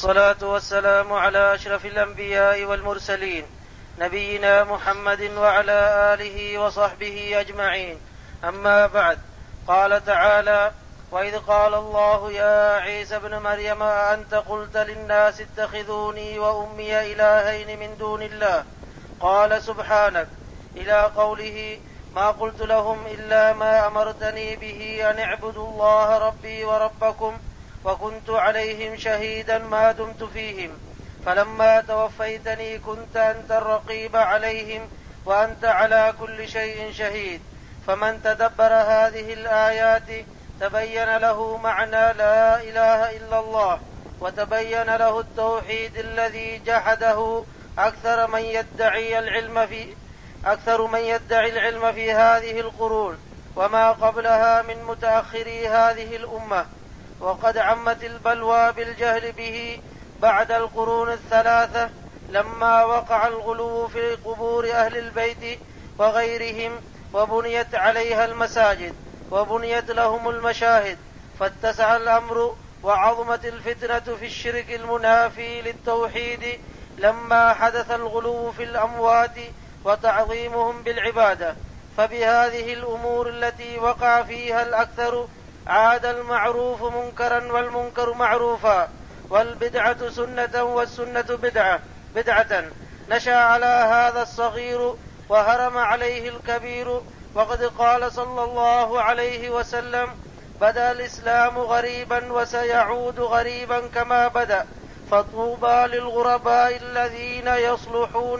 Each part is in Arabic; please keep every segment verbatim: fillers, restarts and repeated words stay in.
والصلاة والسلام على أشرف الأنبياء والمرسلين نبينا محمد وعلى آله وصحبه أجمعين. أما بعد، قال تعالى: وإذ قال الله يا عيسى ابن مريم أأنت قلت للناس اتخذوني وأمي إلهين من دون الله؟ قال سبحانك، إلى قوله: ما قلت لهم إلا ما أمرتني به أن اعبدوا الله ربي وربكم وكنت عليهم شهيدا ما دمت فيهم، فلما توفيتني كنت أنت الرقيب عليهم وأنت على كل شيء شهيد. فمن تدبر هذه الآيات تبين له معنى لا إله إلا الله، وتبين له التوحيد الذي جحده أكثر من يدعي العلم في أكثر من يدعي العلم في هذه القرون وما قبلها من متأخري هذه الأمة. وقد عمت البلوى بالجهل به بعد القرون الثلاثة لما وقع الغلو في قبور أهل البيت وغيرهم، وبنيت عليها المساجد وبنيت لهم المشاهد، فاتسع الأمر وعظمت الفتنة في الشرك المنافي للتوحيد لما حدث الغلو في الأموات وتعظيمهم بالعبادة. فبهذه الأمور التي وقع فيها الأكثر عاد المعروف منكرا والمنكر معروفا، والبدعة سنة والسنة بدعة بدعة نشأ على هذا الصغير وهرم عليه الكبير. وقد قال صلى الله عليه وسلم: بدأ الإسلام غريبا وسيعود غريبا كما بدأ، فطوبى للغرباء الذين يصلحون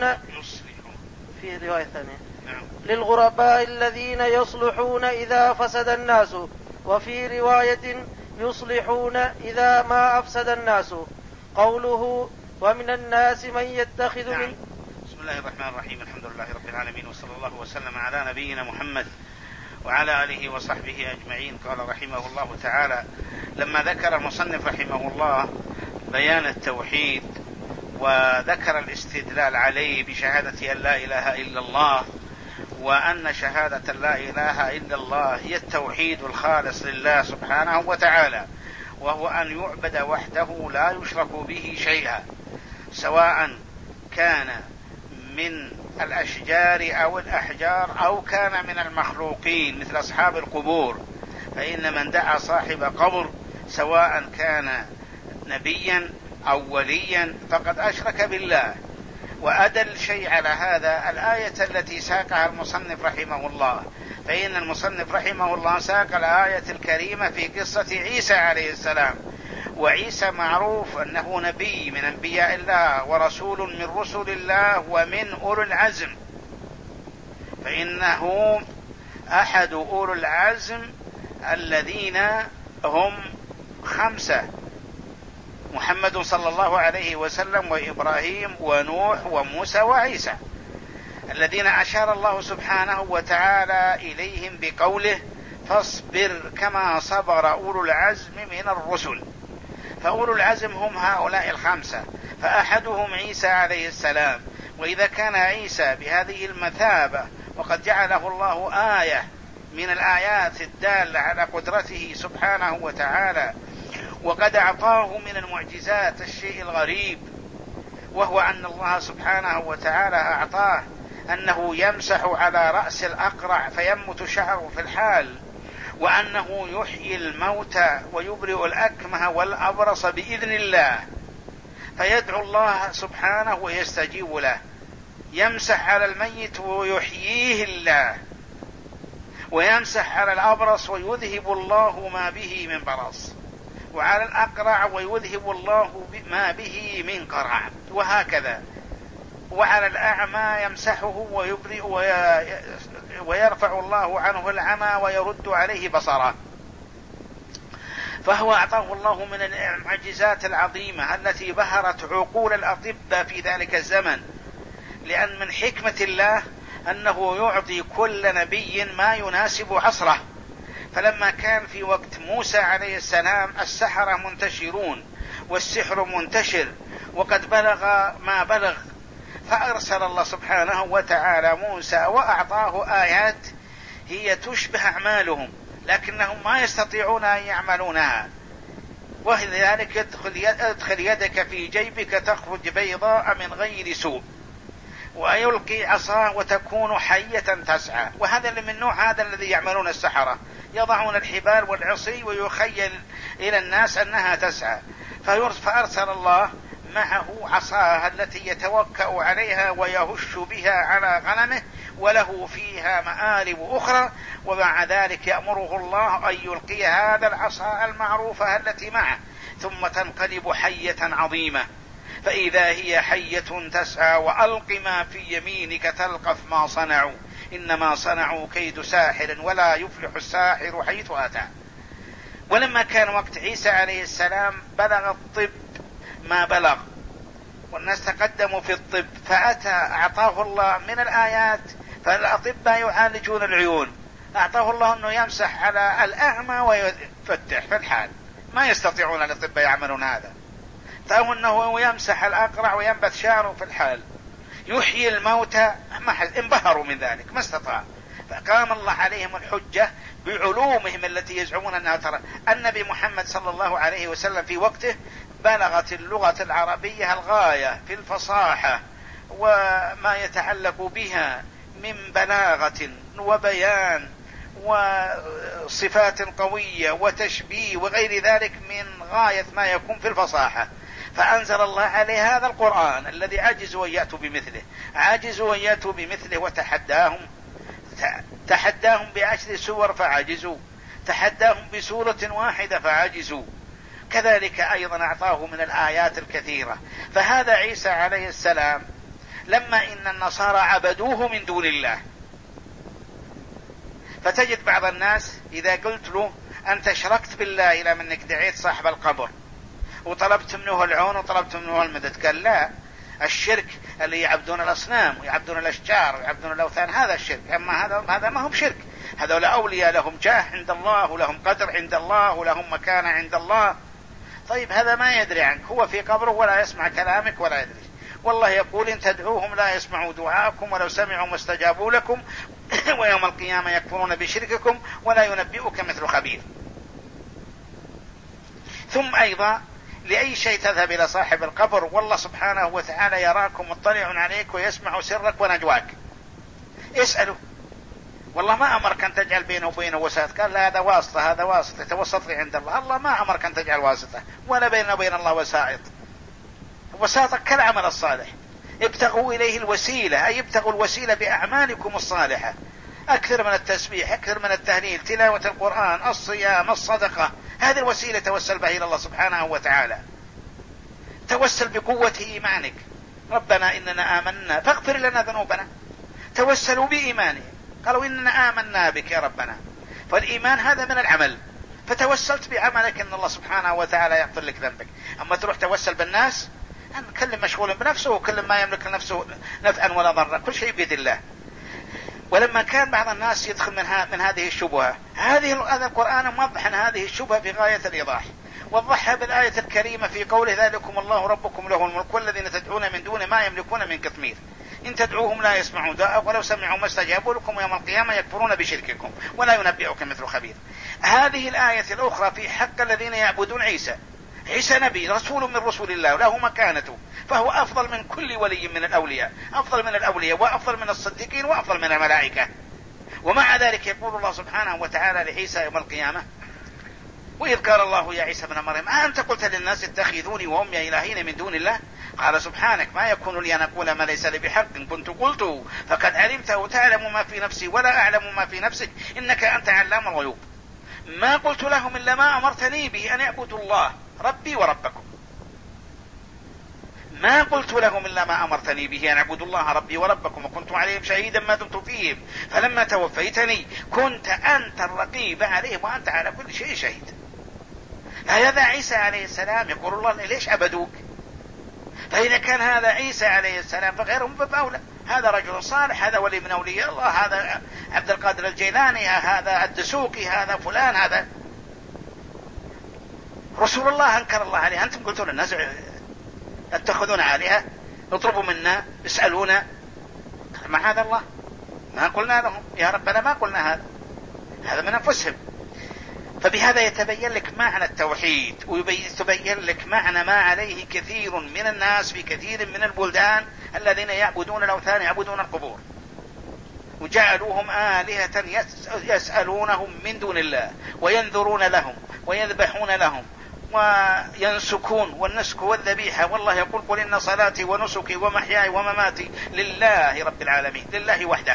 في رواية ثانية للغرباء الذين يصلحون إذا فسد الناس، وفي رواية يصلحون إذا ما أفسد الناس. قوله: ومن الناس من يتخذ نعم. من بسم الله الرحمن الرحيم، الحمد لله رب العالمين، وصلى الله وسلم على نبينا محمد وعلى آله وصحبه أجمعين. قال رحمه الله تعالى: لما ذكر المصنف رحمه الله بيان التوحيد وذكر الاستدلال عليه بشهادة أن لا إله إلا الله، وأن شهادة لا إله إلا الله هي التوحيد الخالص لله سبحانه وتعالى، وهو أن يعبد وحده لا يشرك به شيئا، سواء كان من الأشجار أو الأحجار أو كان من المخلوقين مثل أصحاب القبور. فإن من دعا صاحب قبر سواء كان نبيا أو وليا فقد أشرك بالله. وأدل شيء على هذا الآية التي ساقها المصنف رحمه الله، فإن المصنف رحمه الله ساق الآية الكريمة في قصة عيسى عليه السلام. وعيسى معروف أنه نبي من أنبياء الله ورسول من رسل الله ومن أولو العزم، فإنه أحد أولو العزم الذين هم خمسة: محمد صلى الله عليه وسلم وإبراهيم ونوح وموسى وعيسى، الذين أشار الله سبحانه وتعالى إليهم بقوله: فاصبر كما صبر أولو العزم من الرسل. فأولو العزم هم هؤلاء الخمسة، فأحدهم عيسى عليه السلام. وإذا كان عيسى بهذه المثابة وقد جعله الله آية من الآيات الدالة على قدرته سبحانه وتعالى، وقد أعطاه من المعجزات الشيء الغريب، وهو أن الله سبحانه وتعالى أعطاه أنه يمسح على رأس الأقرع فينبت شعره في الحال، وأنه يحيي الموتى ويبرئ الأكمه والأبرص بإذن الله، فيدعو الله سبحانه ويستجيب له. يمسح على الميت ويحييه الله، ويمسح على الأبرص ويذهب الله ما به من برص، وعلى الأقرع ويذهب الله ما به من قرع، وهكذا. وعلى الأعمى يمسحه ويبرئ ويرفع الله عنه العمى ويرد عليه بصره. فهو أعطاه الله من المعجزات العظيمة التي بهرت عقول الأطباء في ذلك الزمن، لأن من حكمة الله أنه يعطي كل نبي ما يناسب عصره. فلما كان في وقت موسى عليه السلام السحرة منتشرون والسحر منتشر وقد بلغ ما بلغ، فأرسل الله سبحانه وتعالى موسى وأعطاه آيات هي تشبه أعمالهم لكنهم ما يستطيعون أن يعملونها. ولذلك ادخل يدك في جيبك تخرج بيضاء من غير سوء، ويلقي عصاه وتكون حية تسعى. وهذا اللي من نوع هذا الذي يعملون السحرة، يضعون الحبال والعصي ويخيل إلى الناس أنها تسعى، فأرسل الله معه عصاه التي يتوكأ عليها ويهش بها على غنمه، وله فيها مآرب أخرى، ومع ذلك يأمره الله أن يلقي هذا العصا المعروفة التي معه، ثم تنقلب حية عظيمة، فإذا هي حية تسعى وألق ما في يمينك تلقف ما صنعوا إنما صنعوا كيد ساحر ولا يفلح الساحر حيث أتى. ولما كان وقت عيسى عليه السلام بلغ الطب ما بلغ، والناس تقدموا في الطب، فأتى أعطاه الله من الآيات، فالأطباء يعالجون العيون، أعطاه الله أنه يمسح على الأعمى ويفتح في الحال، ما يستطيعون الأطباء يعملون هذا، فهو أنه يمسح الأقرع وينبت شعره في الحال، يحيي الموتى، ما انبهروا من ذلك ما استطاع. فقام الله عليهم الحجة بعلومهم التي يزعمون أنها ترى. النبي محمد صلى الله عليه وسلم في وقته بلغت اللغة العربية الغاية في الفصاحة وما يتعلق بها من بلاغة وبيان وصفات قوية وتشبيه وغير ذلك من غاية ما يكون في الفصاحة، فأنزل الله عليه هذا القرآن الذي عجزوا أن يأتوا بمثله، عجزوا أن يأتوا بمثله وتحداهم، تحداهم بعشر سور فعجزوا، تحداهم بسورة واحدة فعجزوا. كذلك أيضا أعطاه من الآيات الكثيرة. فهذا عيسى عليه السلام لما إن النصارى عبدوه من دون الله، فتجد بعض الناس إذا قلت له أنت أشركت بالله إلى منك دعيت صاحب القبر وطلبت منه العون وطلبت منه المدد، قال لا، الشرك اللي يعبدون الأصنام ويعبدون الأشجار ويعبدون الأوثان هذا الشرك، أما هذا هذا ما هو شرك، هذول أولياء لهم جاه عند الله ولهم قدر عند الله ولهم مكانة عند الله. طيب هذا ما يدري عنك، هو في قبره ولا يسمع كلامك ولا يدري، والله يقول إن تدعوهم لا يسمعوا دعاءكم ولو سمعوا ما استجابوا لكم ويوم القيامة يكفرون بشرككم ولا ينبئك مثل خبير. ثم أيضا لأي شيء تذهب إلى صاحب القبر والله سبحانه وتعالى يراكم مطلع عليك ويسمع سرك ونجواك، اسأله، والله ما أمرك أن تجعل بينه وبينه وساط، قال لا هذا واسطة، هذا واسطة توسط لي عند الله، الله ما أمرك أن تجعل واسطة ولا بينه وبين الله وسائط، وساطك كالعمل الصالح، ابتغوا إليه الوسيلة، أي ابتغوا الوسيلة بأعمالكم الصالحة، أكثر من التسبيح، أكثر من التهليل، تلاوة القرآن، الصيام، الصدقة، هذه الوسيلة توسل بها إلى الله سبحانه وتعالى. توسل بقوة إيمانك، ربنا إننا آمنا فاغفر لنا ذنوبنا، توسلوا بإيمانهم، قالوا إننا آمنا بك يا ربنا، فالإيمان هذا من العمل، فتوسلت بعملك إن الله سبحانه وتعالى يغفر لك ذنبك. أما تروح توسل بالناس، كل مشغول بنفسه وكل ما يملك لنفسه نفعا ولا ضرا، كل شيء بيد الله. ولما كان بعض الناس يدخل من, من هذه الشبهة، هذه هذا القرآن موضح هذه الشبهة بغاية الإيضاح، وضحها بالآية الكريمة في قوله ذلكم الله ربكم له الملك والذين تدعون من دون ما يملكون من قطمير إن تدعوهم لا يسمعون دعاءكم ولو سمعوا ما استجابوا لكم يوم القيامة يكفرون بشرككم ولا ينبئك مثل خبير. هذه الآية الأخرى في حق الذين يعبدون عيسى، عيسى نبي رسول من رسول الله وله مكانته، فهو أفضل من كل ولي من الأولياء، أفضل من الأولياء وأفضل من الصديقين وأفضل من الملائكة. ومع ذلك يقول الله سبحانه وتعالى لعيسى يوم القيامة وإذ قال الله يا عيسى ابن مريم أنت قلت للناس اتخذوني وأمي إلهين من دون الله قال سبحانك ما يكون لي أن أقول ما ليس لي بحق إن كنت قلته فقد علمته وتعلم ما في نفسي ولا أعلم ما في نفسك إنك أنت علام الغيوب ما قلت لهم إلا ما أمرتني به أن يعبدوا الله ربي وربكم ما قلت لهم إلا ما أمرتني به أن أعبدوا الله ربي وربكم وكنت عليهم شهيدا ما دمت فيهم فلما توفيتني كنت أنت الرقيب عليهم وأنت على كل شيء شهيد. هذا عيسى عليه السلام يقول الله ليش عبدوك؟ فإذا كان هذا عيسى عليه السلام فغيرهم بأولى، هذا رجل صالح، هذا ولي من أولياء الله، هذا عبد القادر الجيلاني، هذا الدسوقي، هذا فلان، هذا رسول الله أنكر الله عليه. أنتم قلتوا للناس اتخذون عليها اطلبوا منا اسألونا، مع هذا الله ما قلنا لهم يا ربنا ما قلنا هذا، هذا من أنفسهم. فبهذا يتبين لك معنى التوحيد، ويتبين لك معنى ما عليه كثير من الناس في كثير من البلدان الذين يعبدون الأوثان، يعبدون القبور، وجعلوهم آلهة يسألونهم من دون الله وينذرون لهم ويذبحون لهم وينسكون، والنسك والذبيحة. والله يقول: قل إن صلاتي ونسكي ومحياي ومماتي لله رب العالمين، لله وحده،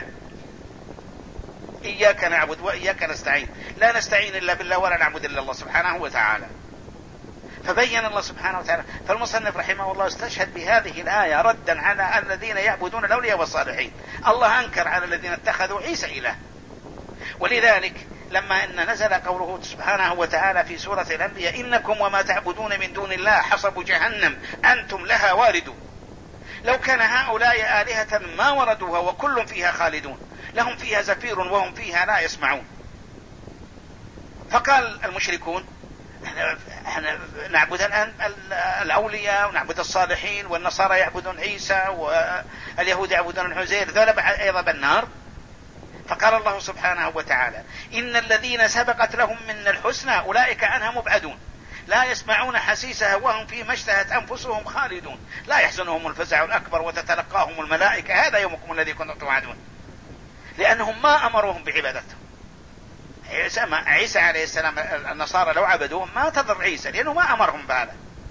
إياك نعبد وإياك نستعين، لا نستعين إلا بالله ولا نعبد إلا الله سبحانه وتعالى. فبين الله سبحانه وتعالى. فالمصنف رحمه الله استشهد بهذه الآية ردا على الذين يعبدون الأولياء والصالحين. الله أنكر على الذين اتخذوا عيسى إله، ولذلك لما إن نزل قوله سبحانه وتعالى في سورة الأنبياء: إنكم وما تعبدون من دون الله حصب جهنم أنتم لها واردون، لو كان هؤلاء آلهة ما وردوها وكل فيها خالدون، لهم فيها زفير وهم فيها لا يسمعون. فقال المشركون: احنا نعبد الآن الأولياء ونعبد الصالحين، والنصارى يعبدون عيسى واليهود يعبدون العزير، ذولا أيضا بالنار. فقال الله سبحانه وتعالى: إن الذين سبقت لهم من الحسنى أولئك عنها مبعدون، لا يسمعون حسيسها وهم فيما اشتهت أنفسهم خالدون، لا يحزنهم الفزع الأكبر وتتلقاهم الملائكة: هذا يومكم الذي كنتم توعدون. لأنهم ما أمروهم بعبادتهم. عيسى, عيسى عليه السلام النصارى لو عبدوهم ما تضر عيسى، لأنه ما أمرهم بهذا.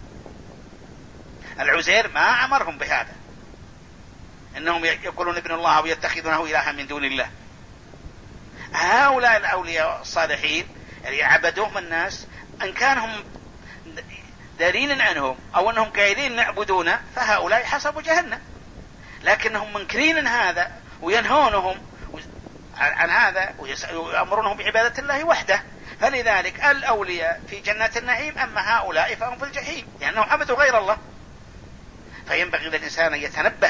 العزير ما أمرهم بهذا، إنهم يقولون ابن الله ويتخذونه إلها من دون الله. هؤلاء الأولياء الصالحين اللي عبدوهم الناس، أن كانهم دارين عنهم أو أنهم قايلين نعبدونه، فهؤلاء حسبوا جهنم، لكنهم منكرين هذا وينهونهم عن هذا ويأمرونهم بعبادة الله وحده. فلذلك الأولياء في جنات النعيم، أما هؤلاء فهم في الجحيم لأنهم عبدوا غير الله. فينبغي للإنسان أن يتنبه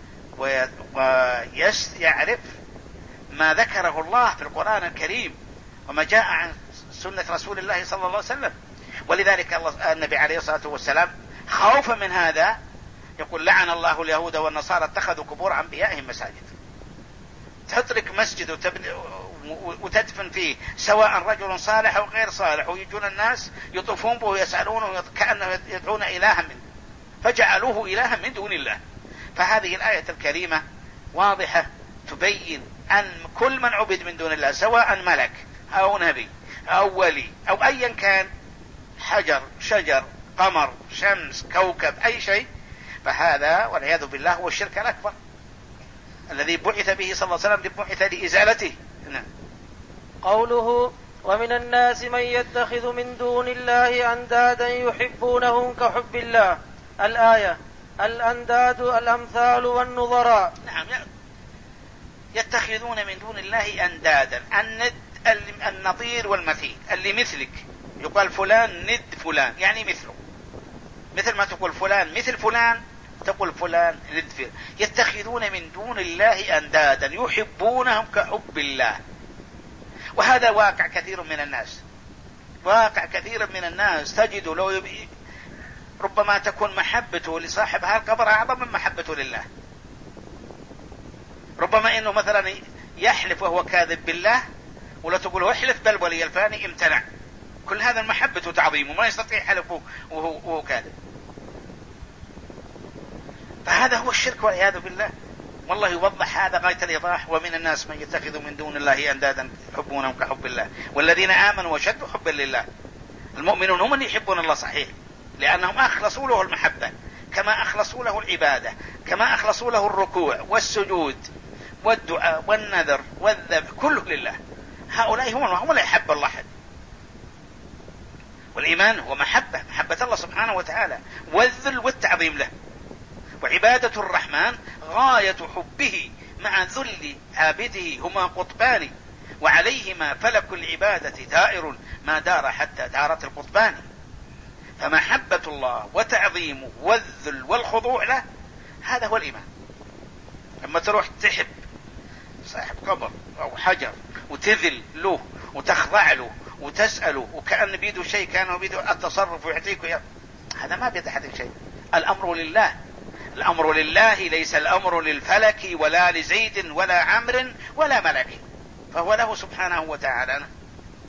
ويعرف ما ذكره الله في القرآن الكريم وما جاء عن سنة رسول الله صلى الله عليه وسلم. ولذلك الله النبي عليه الصلاة والسلام خوفا من هذا يقول: لعن الله اليهود والنصارى اتخذوا قبور أنبيائهم مساجد. تحط لك مسجد وتبني وتدفن فيه سواء رجل صالح أو غير صالح، ويجون الناس يطوفون به ويسألونه كأنه يدعون إلها من، فجعلوه إلها من دون الله. فهذه الآية الكريمة واضحة تبين أن كل من عبد من دون الله، سواء ملك أو نبي أو ولي أو أيا كان، حجر، شجر، قمر، شمس، كوكب، أي شيء، فهذا والعياذ بالله هو الشرك الأكبر الذي بعث به صلى الله عليه وسلم، بعث لإزالته. نعم. قوله: ومن الناس من يتخذ من دون الله أندادا يحبونهم كحب الله. الآية: الأنداد الأمثال والنظراء. نعم، يتخذون من دون الله أندادا، الند النظير والمثيل، اللي مثلك. يقال فلان ند فلان، يعني مثله، مثل ما تقول فلان مثل فلان تقول فلان ند فلان. يتخذون من دون الله أندادا يحبونهم كحب الله. وهذا واقع كثير من الناس، واقع كثير من الناس تجد لو يبي ربما تكون محبته لصاحب هذا القبر أعظم من محبته لله. ربما إنه مثلا يحلف وهو كاذب بالله، ولا تقول له احلف بل ولي الفاني امتنع. كل هذا محبته وتعظيمه، ما يستطيع حلفه وهو, وهو كاذب. فهذا هو الشرك والعياذ بالله. والله يوضح هذا غاية الإيضاح: ومن الناس من يتخذ من دون الله أندادا يحبونهم كحب الله والذين آمنوا وشد حبا لله. المؤمنون هم من يحبون الله صحيح، لأنهم أخلصوا له المحبة، كما أخلصوا له العبادة، كما أخلصوا له الركوع والسجود والدعاء والنذر والذبح، كله لله. هؤلاء هم هم لا يحب الله أحد. والإيمان هو محبة، محبة الله سبحانه وتعالى، والذل والتعظيم له. وعبادة الرحمن غاية حبه مع ذل عابده، هما قطبان وعليهما فلك العبادة دائر ما دار حتى دارت القطبان. فمحبة الله وتعظيمه والذل والخضوع له، هذا هو الإيمان. لما تروح تحب صاحب قبر أو حجر وتذل له وتخضع له وتسأله وكأن بيده شيء، كانه بيده التصرف ويعطيك يا... هذا ما بيد أحد شيء. الأمر لله، الأمر لله، ليس الأمر للفلك ولا لزيد ولا عمرو ولا ملك، فهو له سبحانه وتعالى.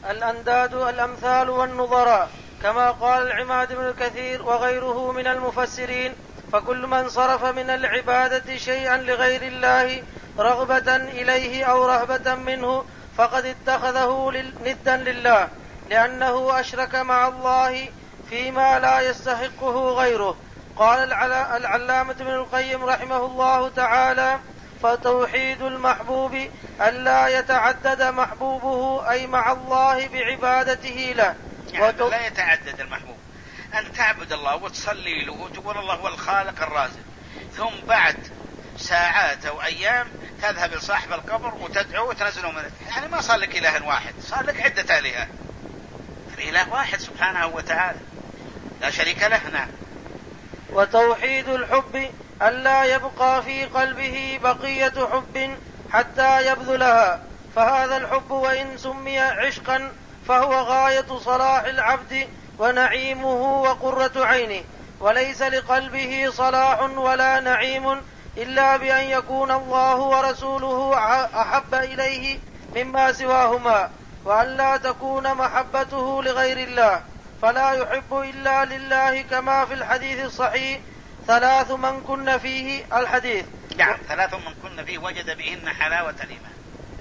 الأنداد الأمثال والنظراء، كما قال العماد بن كثير وغيره من المفسرين: فكل من صرف من العبادة شيئا لغير الله رغبة إليه أو رهبة منه فقد اتخذه ندا لله، لأنه أشرك مع الله فيما لا يستحقه غيره. قال العلامة ابن القيم رحمه الله تعالى: فتوحيد المحبوب ألا يتعدد محبوبه أي مع الله بعبادته له. يعني وت... لا يتعدد المحبوب، أن تعبد الله وتصلي له وتقول الله هو الخالق الرازق، ثم بعد ساعات أو أيام تذهب لصاحب القبر وتدعو وتنزله منه. يعني ما صار لك إله واحد، صار لك عدة آلهة. الإله واحد سبحانه وتعالى لا شريك له. نعم. وتوحيد الحب ألا يبقى في قلبه بقية حب حتى يبذلها، فهذا الحب وإن سمي عشقا فهو غاية صلاح العبد ونعيمه وقرة عينه، وليس لقلبه صلاح ولا نعيم إلا بأن يكون الله ورسوله أحب إليه مما سواهما، وأن لا تكون محبته لغير الله، فلا يحب إلا لله، كما في الحديث الصحيح: ثلاث من كن فيه الحديث. نعم، ثلاث من كن فيه وجد بهن حلاوة الإيمان: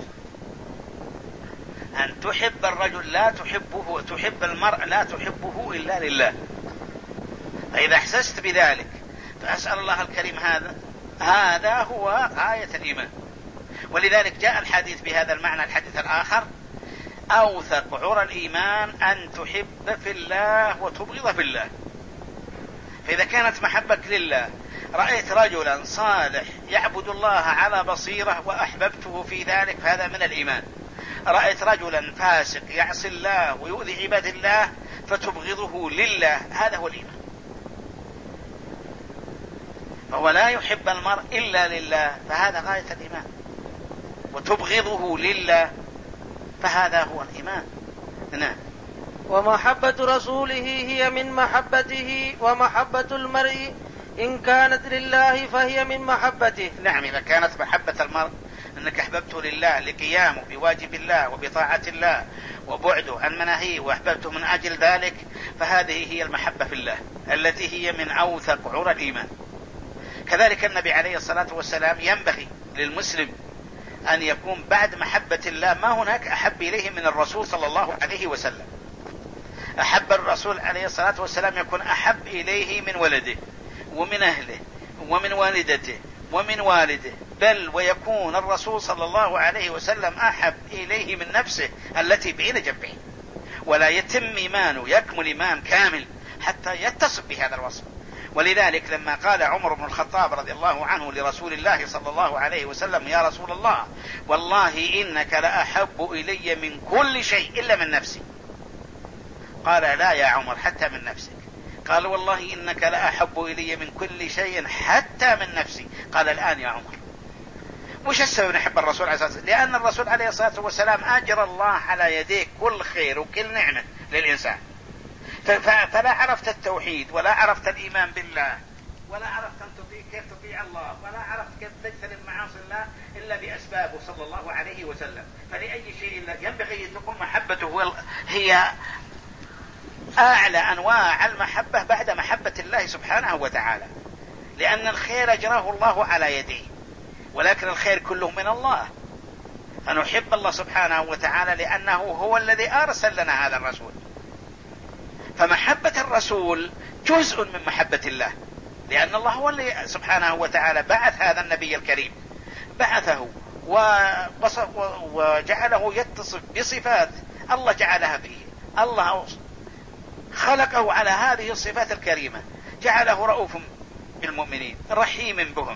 أن تحب الرجل لا تحبه، تحب المرء لا تحبه إلا لله. فإذا أحسست بذلك فأسأل الله الكريم هذا هذا هو آية الإيمان. ولذلك جاء الحديث بهذا المعنى، الحديث الآخر: أوثق عرى الإيمان أن تحب في الله وتبغض في الله. فإذا كانت محبك لله، رأيت رجلا صالح يعبد الله على بصيرة وأحببته في ذلك، فهذا من الإيمان. رأيت رجلا فاسق يعصي الله ويؤذي عباد الله فتبغضه لله، هذا هو الإيمان. فهو لا يحب المرء إلا لله، فهذا غاية الإيمان. وتبغضه لله، فهذا هو الإيمان. نعم. ومحبة رسوله هي من محبته، ومحبة المرء إن كانت لله فهي من محبته. نعم، إذا كانت محبة المرء أنك أحببته لله لقيامه بواجب الله وبطاعة الله وبعده عن مناهيه وأحببته من أجل ذلك، فهذه هي المحبة في الله التي هي من أوثق عرى الإيمان. كذلك النبي عليه الصلاة والسلام ينبغي للمسلم أن يكون بعد محبة الله ما هناك أحب إليه من الرسول صلى الله عليه وسلم. أحب الرسول عليه الصلاة والسلام يكون أحب إليه من ولده ومن أهله ومن والدته ومن والده، بل ويكون الرسول صلى الله عليه وسلم أحب إليه من نفسه التي بين جنبه. ولا يتم إيمانه، يكمل إيمان كامل حتى يتصف بهذا الوصف. ولذلك لما قال عمر بن الخطاب رضي الله عنه لرسول الله صلى الله عليه وسلم: يا رسول الله، والله إنك لأحب إلي من كل شيء إلا من نفسي. قال: لا يا عمر، حتى من نفسك. قال: والله إنك لأحب إلي من كل شيء حتى من نفسي. قال: الآن يا عمر. وش السبب نحب الرسول عليه الصلاة والسلام؟ لأن الرسول عليه الصلاة والسلام أجرى الله على يديك كل خير وكل نعمة للإنسان. فلا عرفت التوحيد، ولا عرفت الإيمان بالله، ولا عرفت أن تطيع كيف تطيع الله، ولا عرفت كيف تجتنب معاصي الله إلا بأسبابه صلى الله عليه وسلم. فلأي شيء ينبغي أن تكون محبته هي أعلى أنواع المحبة بعد محبة الله سبحانه وتعالى، لأن الخير أجراه الله على يديه، ولكن الخير كله من الله. فنحب الله سبحانه وتعالى لأنه هو الذي أرسل لنا هذا الرسول. فمحبة الرسول جزء من محبة الله، لأن الله هو الذي سبحانه وتعالى بعث هذا النبي الكريم، بعثه وجعله يتصف بصفات الله جعلها فيه. الله خلقه على هذه الصفات الكريمة، جعله رؤوف بالمؤمنين، رحيم بهم،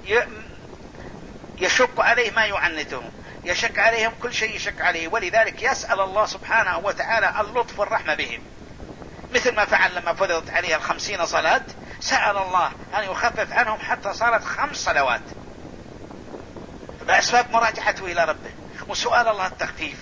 يشق عليه ما يعنتهم، يشق عليهم كل شيء يشق عليه. ولذلك يسأل الله سبحانه وتعالى اللطف والرحمة بهم، مثل ما فعل لما فرضت عليه الخمسين صلاة، سأل الله أن يخفف عنهم حتى صارت خمس صلوات بأسباب مراجعته إلى ربه وسؤال الله التخفيف.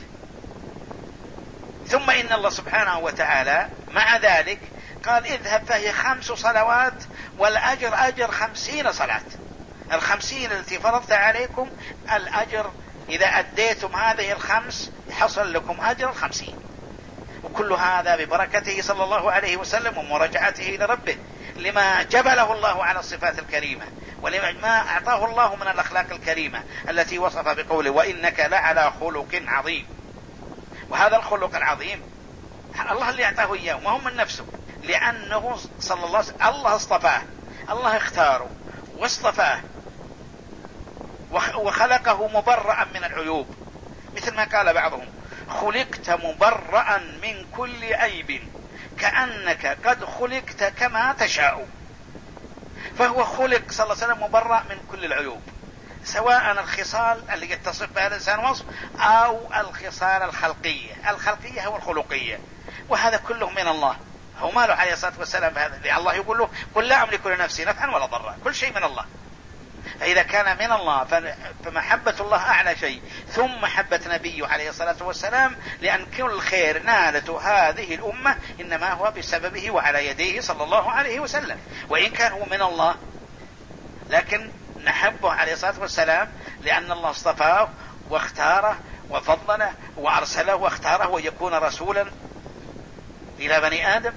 ثم إن الله سبحانه وتعالى مع ذلك قال: اذهب فهي خمس صلوات والأجر أجر خمسين صلاة. الخمسين التي فرضت عليكم الأجر إذا أديتم هذه الخمس حصل لكم أجر الخمسين. وكل هذا ببركته صلى الله عليه وسلم ومراجعته لربه لما جبله الله على الصفات الكريمة ولما أعطاه الله من الأخلاق الكريمة التي وصف بقوله وإنك لعلى خلق عظيم. وهذا الخلق العظيم الله اللي أعطاه إياه وما هم من نفسه، لأنه صلى الله عليه وسلم الله اصطفاه، الله اختاره واصطفاه وخلقه مبرأ من العيوب، مثل ما قال بعضهم خلقت مبرأ من كل عيب كأنك قد خلقت كما تشاء. فهو خلق صلى الله عليه وسلم مبرأ من كل العيوب، سواء الخصال اللي يتصف بها الإنسان وصف أو الخصال الخلقية. الخلقية هو الخلقية، وهذا كله من الله. هو ماله عليه الصلاة والسلام بهذا؟ الله يقول له قل لا أملك لنفسي نفعا ولا ضرا، كل شيء من الله. فإذا كان من الله فمحبة الله أعلى شيء، ثم محبة نبيه عليه الصلاة والسلام، لأن كل خير نالته هذه الأمة إنما هو بسببه وعلى يديه صلى الله عليه وسلم. وإن كان هو من الله لكن نحبه عليه الصلاة والسلام لأن الله اصطفاه واختاره وفضله وأرسله واختاره ويكون رسولا إلى بني آدم،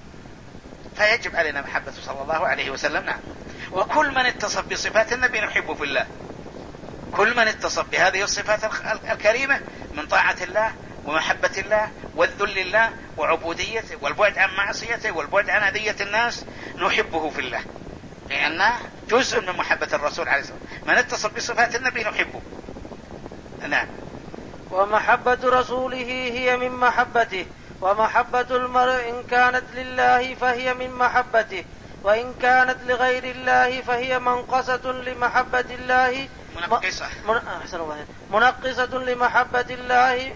فيجب علينا محبته صلى الله عليه وسلم. نعم. وكل من اتصف بصفات النبي نحبه في الله، كل من اتصف بهذه الصفات الكريمة من طاعة الله ومحبة الله والذل لله وعبوديته والبعد عن معصيته والبعد عن أذية الناس نحبه في الله، لأنه جزء من محبة الرسول عليه الصلاة والسلام. من اتصف بصفات النبي نحبه. نعم. ومحبة رسوله هي من محبته، ومحبة المرء إن كانت لله فهي من محبته، وإن كانت لغير الله فهي منقصة لمحبة الله منقصة من... منقصة لمحبة الله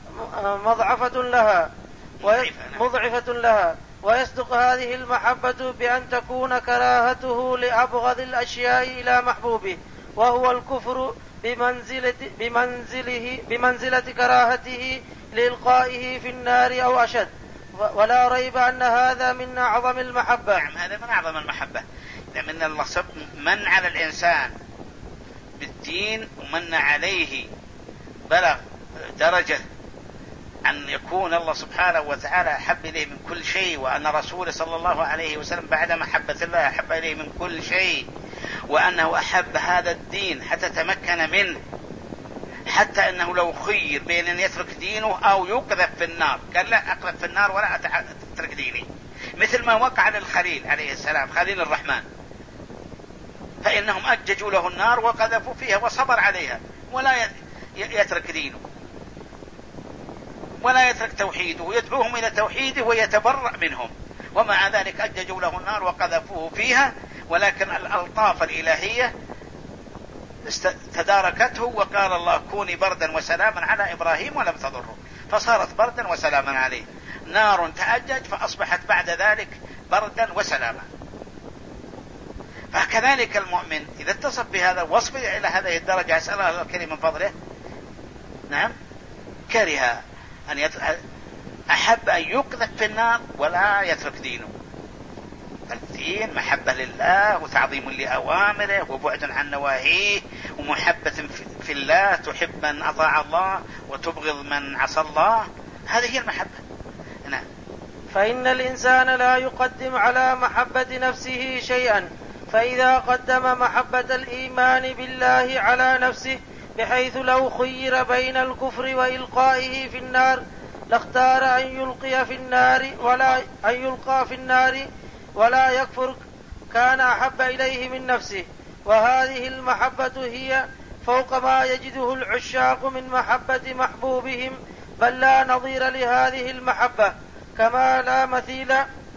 مضعفة لها مضعفة لها. ويصدق هذه المحبة بأن تكون كراهته لأبغض الأشياء إلى محبوبه، وهو الكفر بمنزلة, بمنزله بمنزلة كراهته لإلقائه في النار أو أشد. ولا ريب أن هذا من أعظم المحبة. نعم، هذا من أعظم المحبة، لأن الله من على الإنسان بالدين ومن عليه بلغ درجة أن يكون الله سبحانه وتعالى أحب إليه من كل شيء، وأن رسوله صلى الله عليه وسلم بعد محبة الله أحب إليه من كل شيء، وأنه أحب هذا الدين حتى تمكن منه، حتى أنه لو خير بين أن يترك دينه أو يقذف في النار قال لا أقذف في النار ولا أترك ديني، مثل ما وقع للخليل عليه السلام خليل الرحمن، فإنهم أججوا له النار وقذفوا فيها وصبر عليها ولا يترك دينه ولا يترك توحيده ويدعوهم إلى توحيده ويتبرأ منهم، ومع ذلك أججوا له النار وقذفوه فيها، ولكن الألطاف الإلهية تداركته وقال الله كوني بردا وسلاما على إبراهيم ولم تضره، فصارت بردا وسلاما عليه. نار تأجج فأصبحت بعد ذلك بردا وسلاما. فكذلك المؤمن إذا اتصف بهذا وصف إلى هذه الدرجة أسأل الله الكريم من فضله، نعم، كره أن يت... أحب أن يقذف في النار ولا يترك دينه. الدين محبة لله وتعظيم لأوامره وبعد عن نواهيه ومحبة في الله، تحب من أطاع الله وتبغض من عصى الله، هذه هي المحبة. نعم. فإن الإنسان لا يقدم على محبة نفسه شيئا، فإذا قدم محبة الإيمان بالله على نفسه بحيث لو خير بين الكفر وإلقائه في النار لاختار أن يلقي في النار ولا أن يلقى في النار ولا يكفر، كان أحب إليه من نفسه. وهذه المحبة هي فوق ما يجده العشاق من محبة محبوبهم، بل لا نظير لهذه المحبة، كما لا مثيل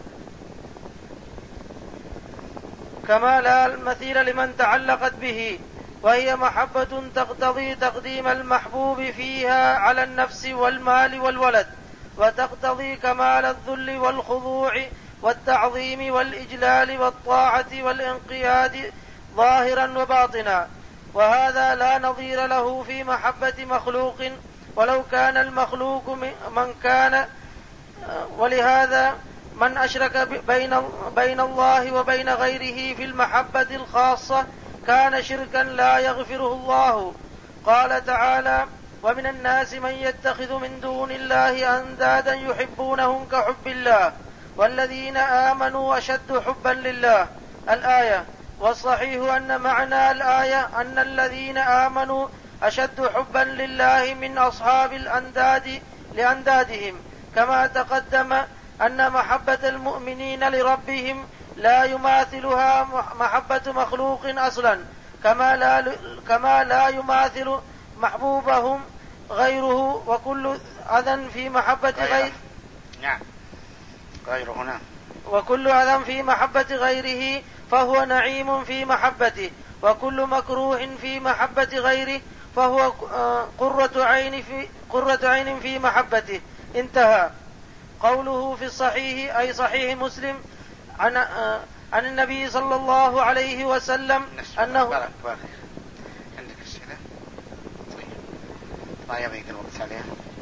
كما لا مثيل لمن تعلقت به، وهي محبة تقتضي تقديم المحبوب فيها على النفس والمال والولد، وتقتضي كمال الذل والخضوع والتعظيم والإجلال والطاعة والانقياد ظاهرا وباطنا، وهذا لا نظير له في محبة مخلوق ولو كان المخلوق من كان. ولهذا من أشرك بين بين الله وبين غيره في المحبة الخاصة كان شركا لا يغفره الله، قال تعالى: ومن الناس من يتخذ من دون الله أندادا يحبونهم كحب الله والذين آمنوا أشد حبا لله. الآية. والصحيح أن معنى الآية أن الذين آمنوا أشد حبا لله من أصحاب الأنداد لأندادهم، كما تقدم أن محبة المؤمنين لربهم لا يماثلها محبة مخلوق أصلا، كما لا, كما لا يماثل محبوبهم غيره. وكل أذى في محبة غير نعم غيره هنا وكل أذى في محبة غيره فهو نعيم في محبته، وكل مكروه في محبة غيره فهو قرة عين في قرة عين في محبته. انتهى. قوله في الصحيح أي صحيح مسلم عن عن النبي صلى الله عليه وسلم أنه بارك بارك. عندك أسئلة؟ طيب ما يبيك الوقت عليها.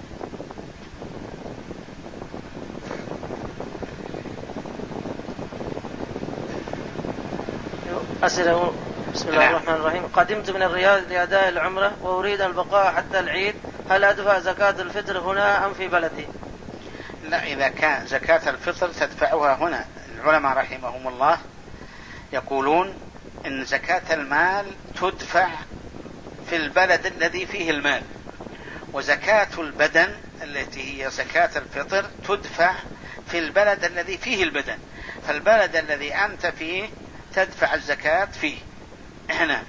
أسئلة. بسم الله الرحمن الرحيم. قدمت من الرياض لأداء العمرة وأريد البقاء حتى العيد، هل أدفع زكاة الفطر هنا أم في بلدي؟ لا، إذا كان زكاة الفطر تدفعها هنا. العلماء رحمهم الله يقولون إن زكاة المال تدفع في البلد الذي فيه المال، وزكاة البدن التي هي زكاة الفطر تدفع في البلد الذي فيه البدن، فالبلد الذي أنت فيه تدفع الزكاة فيه. هنا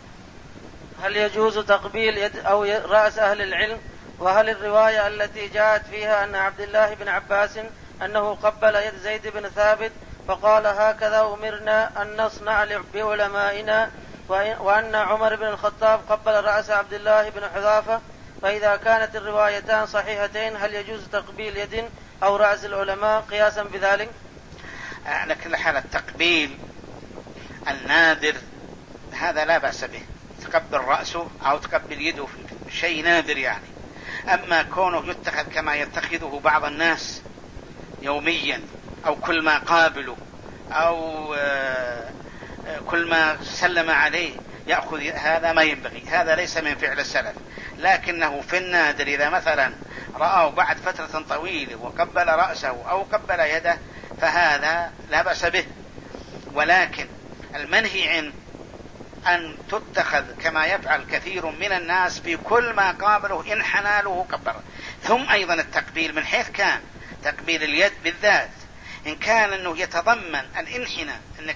هل يجوز تقبيل يد أو رأس أهل العلم؟ وهل الرواية التي جاءت فيها أن عبد الله بن عباس أنه قبل يد زيد بن ثابت فقال هكذا أمرنا أن نصنع بعلمائنا، وأن عمر بن الخطاب قبل رأس عبد الله بن حذافة، فإذا كانت الروايتان صحيحتين هل يجوز تقبيل يد أو رأس العلماء قياسا بذلك؟ على كل حال التقبيل النادر هذا لا بأس به، تقبل رأسه أو تقبل يده شيء نادر يعني. أما كونه يتخذ كما يتخذه بعض الناس يوميا أو كل ما قابله أو كل ما سلم عليه يأخذ، هذا ما ينبغي، هذا ليس من فعل السلف. لكنه في النادر إذا مثلا رأوا بعد فترة طويلة وقبل رأسه أو قبل يده فهذا لا بأس به. ولكن المنهي عن أن تتخذ كما يفعل كثير من الناس في كل ما قابله إن حناله قبل. ثم أيضا التقبيل من حيث كان تقبيل اليد بالذات، إن كان أنه يتضمن الانحناء أنك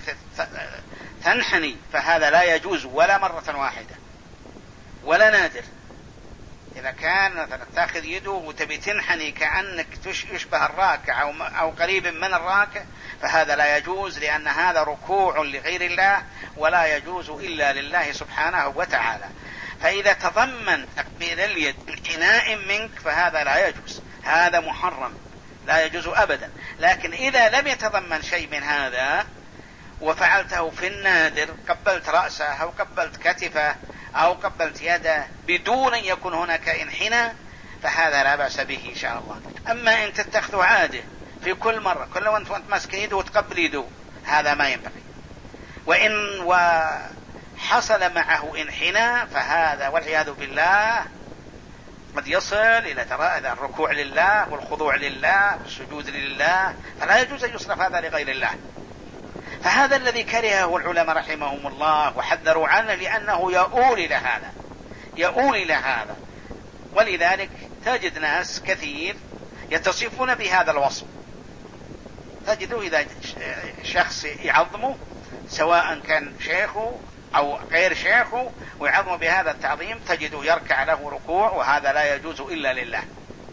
تنحني فهذا لا يجوز ولا مرة واحدة ولا نادر. إذا كان مثلا تأخذ يده وتبي تنحني كأنك يشبه الراكع أو, أو قريب من الراكع فهذا لا يجوز، لأن هذا ركوع لغير الله ولا يجوز إلا لله سبحانه وتعالى. فإذا تضمن تقبيل اليد انحناء منك فهذا لا يجوز، هذا محرم لا يجوز أبدا. لكن إذا لم يتضمن شيء من هذا وفعلته في النادر، قبلت رأسه أو قبلت كتفه أو قبلت يده بدون أن يكون هناك انحناء فهذا لا بأس به إن شاء الله. أما إن تتخذوا عادة في كل مرة كل وانت وانت ماسك يده وتقبل يده هذا ما ينبغي. وإن وحصل معه انحناء فهذا والعياذ بالله قد يصل إلى ترى الركوع لله والخضوع لله والسجود لله، فلا يجوز أن يصرف هذا لغير الله. فهذا الذي كرهه العلماء رحمهم الله وحذروا عنه، لأنه يؤول إلى هذا يؤول إلى هذا ولذلك تجد ناس كثير يتصفون بهذا الوصف. تجده إذا شخص يعظمه سواء كان شيخه أو غير شيخه ويعظم بهذا التعظيم تجده يركع له ركوع، وهذا لا يجوز إلا لله.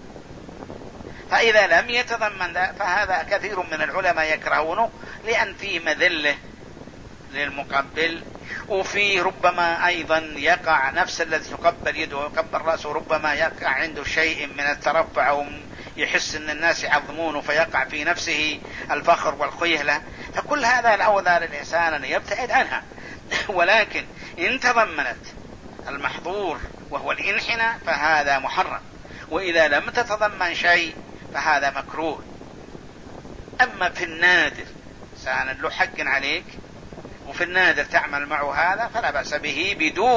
فإذا لم يتضمن فهذا كثير من العلماء يكرهونه، لأن فيه مذلة للمقبل، وفيه ربما أيضا يقع نفس الذي يقبل يده ويقبل رأسه ربما يقع عنده شيء من الترفع أو يحس أن الناس يعظمونه فيقع في نفسه الفخر والخيلة. فكل هذا الأوذار الإنسان أن يبتعد عنها. ولكن إن تضمنت المحظور وهو الانحناء فهذا محرم، وإذا لم تتضمن شيء فهذا مكروه. أما في النادر إنسان له حق عليك وفي النادر تعمل معه هذا فلا بأس به بدون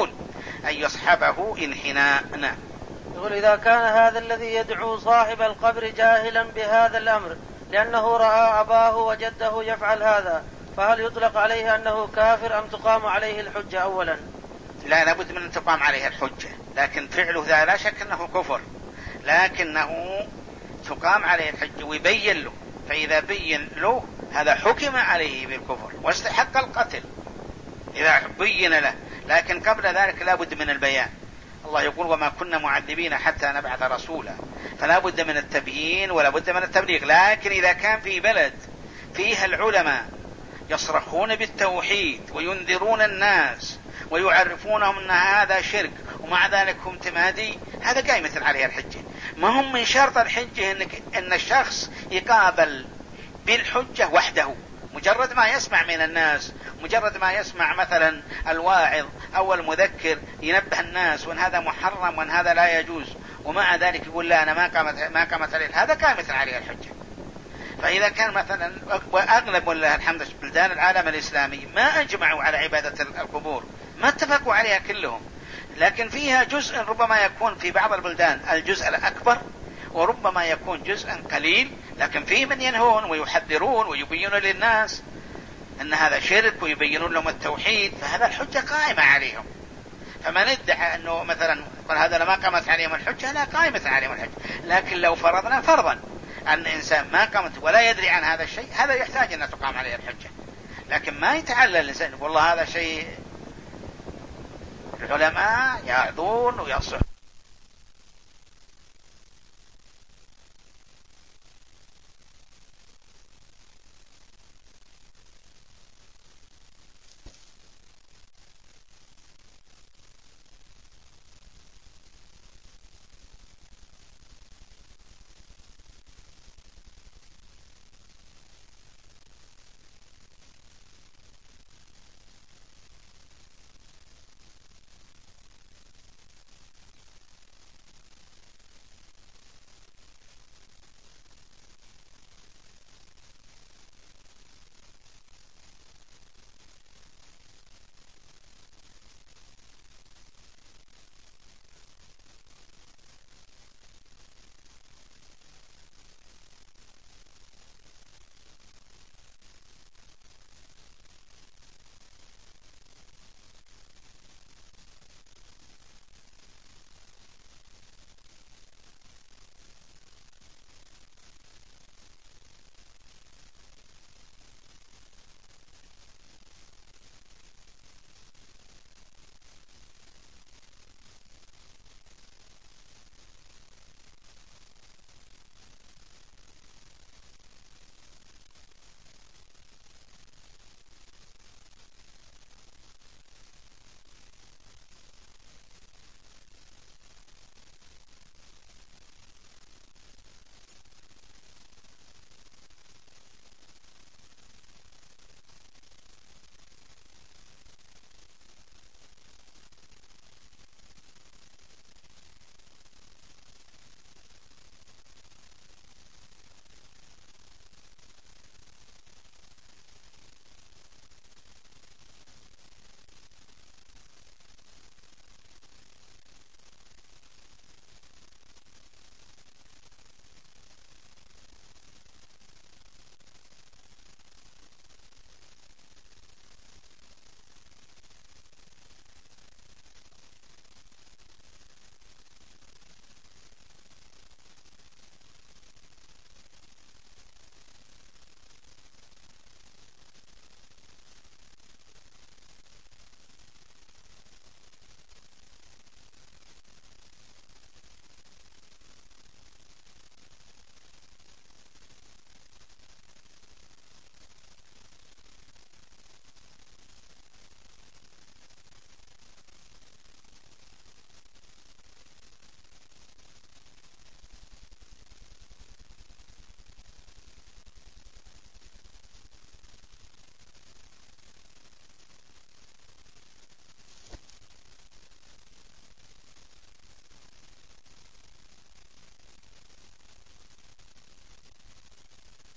أن يصحبه انحناء. نعم. يقول إذا كان هذا الذي يدعو صاحب القبر جاهلا بهذا الأمر لأنه رأى أباه وجده يفعل هذا، فهل يطلق عليه أنه كافر أم تقام عليه الحجة؟ أولا لا، لابد من أن تقام عليه الحجة، لكن فعله ذا لا شك أنه كفر، لكنه تقام عليه الحجة ويبين له، فإذا بين له هذا حكم عليه بالكفر واستحق القتل إذا بين له، لكن قبل ذلك لا بد من البيان. الله يقول وما كنا معذبين حتى نبعث رسولا، فلا بد من التبيين ولا بد من التبليغ. لكن إذا كان في بلد فيها العلماء يصرخون بالتوحيد وينذرون الناس ويعرفونهم أن هذا شرك ومع ذلك هم تمادي، هذا قائمة عليه الحجة. ما هم من شرط الحجة إنك إن الشخص يقابل بالحجة وحده، مجرد ما يسمع من الناس، مجرد ما يسمع مثلا الواعظ أو المذكر ينبه الناس وأن هذا محرم وأن هذا لا يجوز، ومع ذلك يقول لا أنا ما قامت ما قامت عليه، هذا قائمة عليه الحجة. فإذا كان مثلا، وأغلب والله الحمد بلدان العالم الإسلامي ما أجمعوا على عبادة القبور، ما اتفقوا عليها كلهم، لكن فيها جزء ربما يكون في بعض البلدان الجزء الأكبر وربما يكون جزء قليل، لكن فيه من ينهون ويحذرون ويبينون للناس أن هذا شرك ويبينون لهم التوحيد، فهذا الحجة قائمة عليهم. فمن ادعى أنه مثلا قال هذا لما قامت عليهم الحجة، لا قائمة عليهم الحجة. لكن لو فرضنا فرضا أن إنسان ما قامت ولا يدري عن هذا الشيء، هذا يحتاج أن تقام عليه الحجة، لكن ما يتعلل الإنسان يقول والله هذا شيء العلماء يعظون ويصح.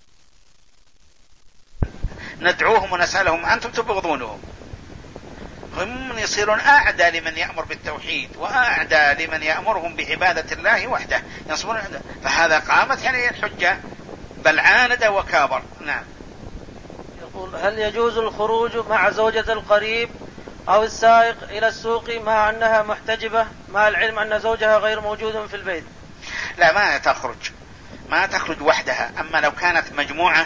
ندعوهم ونسألهم أنتم تبغضونهم، هم يصيرون أعدى لمن يأمر بالتوحيد وأعدى لمن يأمرهم بعبادة الله وحده، ينصبون عنده، فهذا قامت عليه الحجة، بل عاند وكابر. نعم. يقول: هل يجوز الخروج مع زوجة القريب أو السائق إلى السوق مع أنها محتجبة مع العلم أن زوجها غير موجود في البيت؟ لا، ما تخرج ما تخرج وحدها. أما لو كانت مجموعة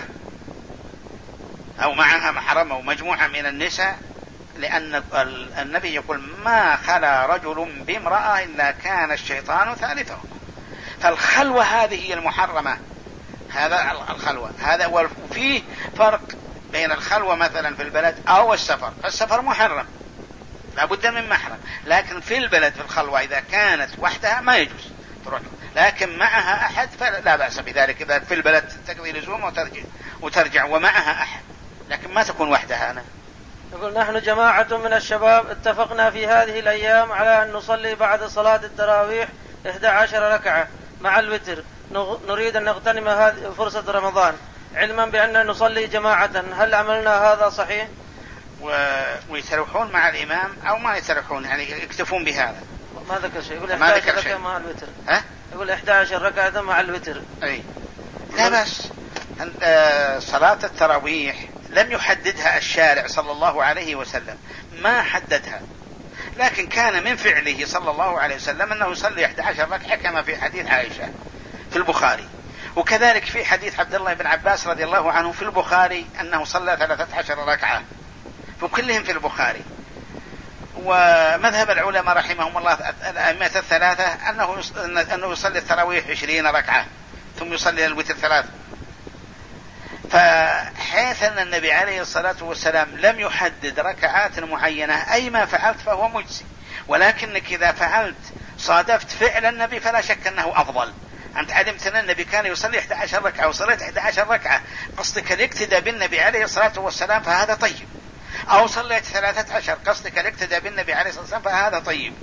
أو معها محرم أو مجموعة من النساء، لأن النبي يقول: ما خلا رجل بامرأة إلا كان الشيطان ثالثهم. فالخلوة هذه هي المحرمة، هذا الخلوة هذا. وفيه فرق بين الخلوة مثلا في البلد أو السفر. السفر محرم لا بد من محرم، لكن في البلد في الخلوة إذا كانت وحدها ما يجوز تروح، لكن معها أحد فلا بأس بذلك. إذا في البلد تقضي لزوم وترجع وترجع ومعها أحد، لكن ما تكون وحدها. أنا يقول: نحن جماعة من الشباب اتفقنا في هذه الأيام على أن نصلي بعد صلاة التراويح إحدى عشر ركعة مع الوتر، نريد أن نغتنم هذه فرصة رمضان علما بأن نصلي جماعة، هل عملنا هذا صحيح؟ ويتروحون مع الإمام أو ما يتروحون، يعني يكتفون بهذا. ما ذكر شيء. يقول إحدى عشر ركعة مع الوتر. ها؟ يقول إحدى عشر ركعة مع الوتر. أي لا بس صلاة التراويح لم يحددها الشارع صلى الله عليه وسلم، ما حددها، لكن كان من فعله صلى الله عليه وسلم أنه يصلي إحدى عشر ركعة كما في حديث عائشة في البخاري، وكذلك في حديث عبد الله بن عباس رضي الله عنه في البخاري أنه صلى ثلاثة عشر ركعة، وكلهم في البخاري. ومذهب العلماء رحمهم الله الأئمة الثلاثة أنه أنه يصلي التراويح عشرين ركعة ثم يصلي الوتر ثلاث. فحيث أن النبي عليه الصلاة والسلام لم يحدد ركعات معينة، أي ما فعلت فهو مجزي، ولكنك إذا فعلت صادفت فعل النبي فلا شك أنه أفضل. أنت علمت أن النبي كان يصلي إحدى عشر ركعة وصليت إحدى عشر ركعة، قصدك الاقتداء بالنبي عليه الصلاة والسلام فهذا طيب، أو صليت ثلاثة عشر قصدك الاقتداء بالنبي عليه الصلاة والسلام فهذا طيب،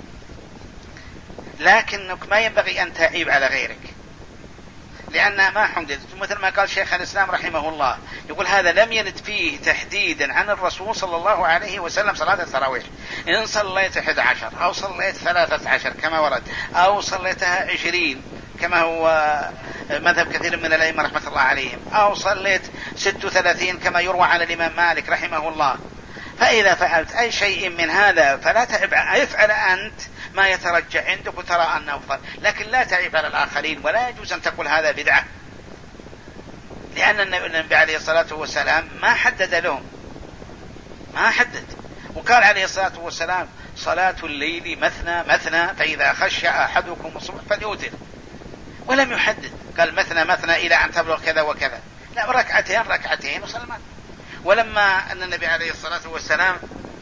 لكنك ما ينبغي أن تعيب على غيرك، لأن ما حدد. مثل ما قال شيخ الإسلام رحمه الله، يقول: هذا لم يرد فيه تحديدا عن الرسول صلى الله عليه وسلم صلاة التراويح، إن صليت إحدى عشر أو صليت ثلاثة عشر كما ورد، أو صليتها عشرين كما هو مذهب كثير من الأئمة رحمة الله عليهم، أو صليت ست وثلاثين كما يروى عن الإمام مالك رحمه الله. فإذا فعلت أي شيء من هذا فلا تعب، افعل أنت ما يترجع عندك وترى أنه أفضل، لكن لا تعيب على الآخرين، ولا يجوز أن تقول هذا بدعة، لأن النبي عليه الصلاة والسلام ما حدد لهم، ما حدد، وقال عليه الصلاة والسلام: صلاة الليل مثنى مثنى فإذا خشى أحدكم الصبح فليوتر، ولم يحدد، قال مثنى مثنى إلى أن تبلغ كذا وكذا، لا، ركعتين ركعتين وسلمان. ولما أن النبي عليه الصلاة والسلام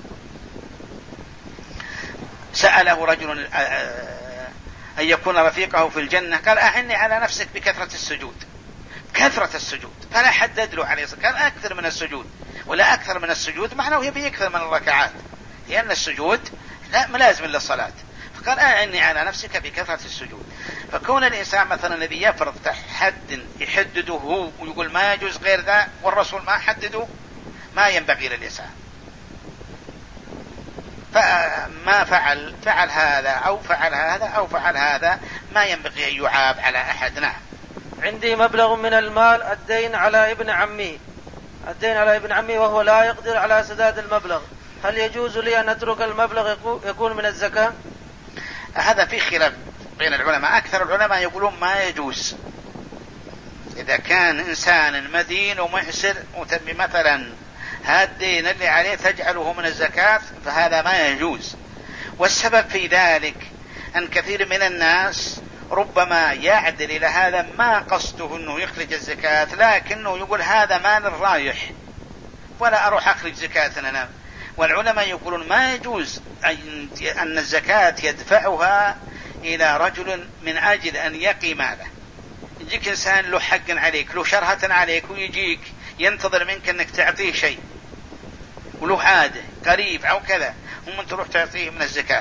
سأله رجل أن يكون رفيقه في الجنة، قال: أعني على نفسك بكثرة السجود، كثرة السجود، فلا حدد له عليه الصلاة، قال: أكثر من السجود، ولا أكثر من السجود معناه يبي أكثر من الركعات، لأن السجود لا ملازم للصلاة، فقال: أعني على نفسك بكثرة السجود. فكون الإنسان مثلا الذي يفرض حد يحدده هو ويقول ما يجوز غير ذا والرسول ما حدده، ما ينبغي للإنسان. فما فعل فعل هذا أو فعل هذا أو فعل هذا ما ينبغي أن يعاب على أحد. نعم. عندي مبلغ من المال الدين على ابن عمي الدين على ابن عمي وهو لا يقدر على سداد المبلغ، هل يجوز لي أن أترك المبلغ يكون من الزكاة؟ هذا في خلاف بين العلماء، أكثر العلماء يقولون ما يجوز. إذا كان إنسان مدين ومحسر وتبي مثلا هذا الدين اللي عليه تجعله من الزكاة فهذا ما يجوز. والسبب في ذلك أن كثير من الناس ربما يعدل إلى هذا ما قصده أنه يخرج الزكاة، لكنه يقول هذا مال الرايح ولا أروح أخرج زكاة أنا. والعلماء يقولون ما يجوز أن الزكاة يدفعها إلى رجل من أجل أن يقي ماله. يجيك إنسان له حق عليك، له شرهة عليك، ويجيك ينتظر منك أنك تعطيه شيء وله عادة قريب أو كذا، هم تروح تعطيه من الزكاة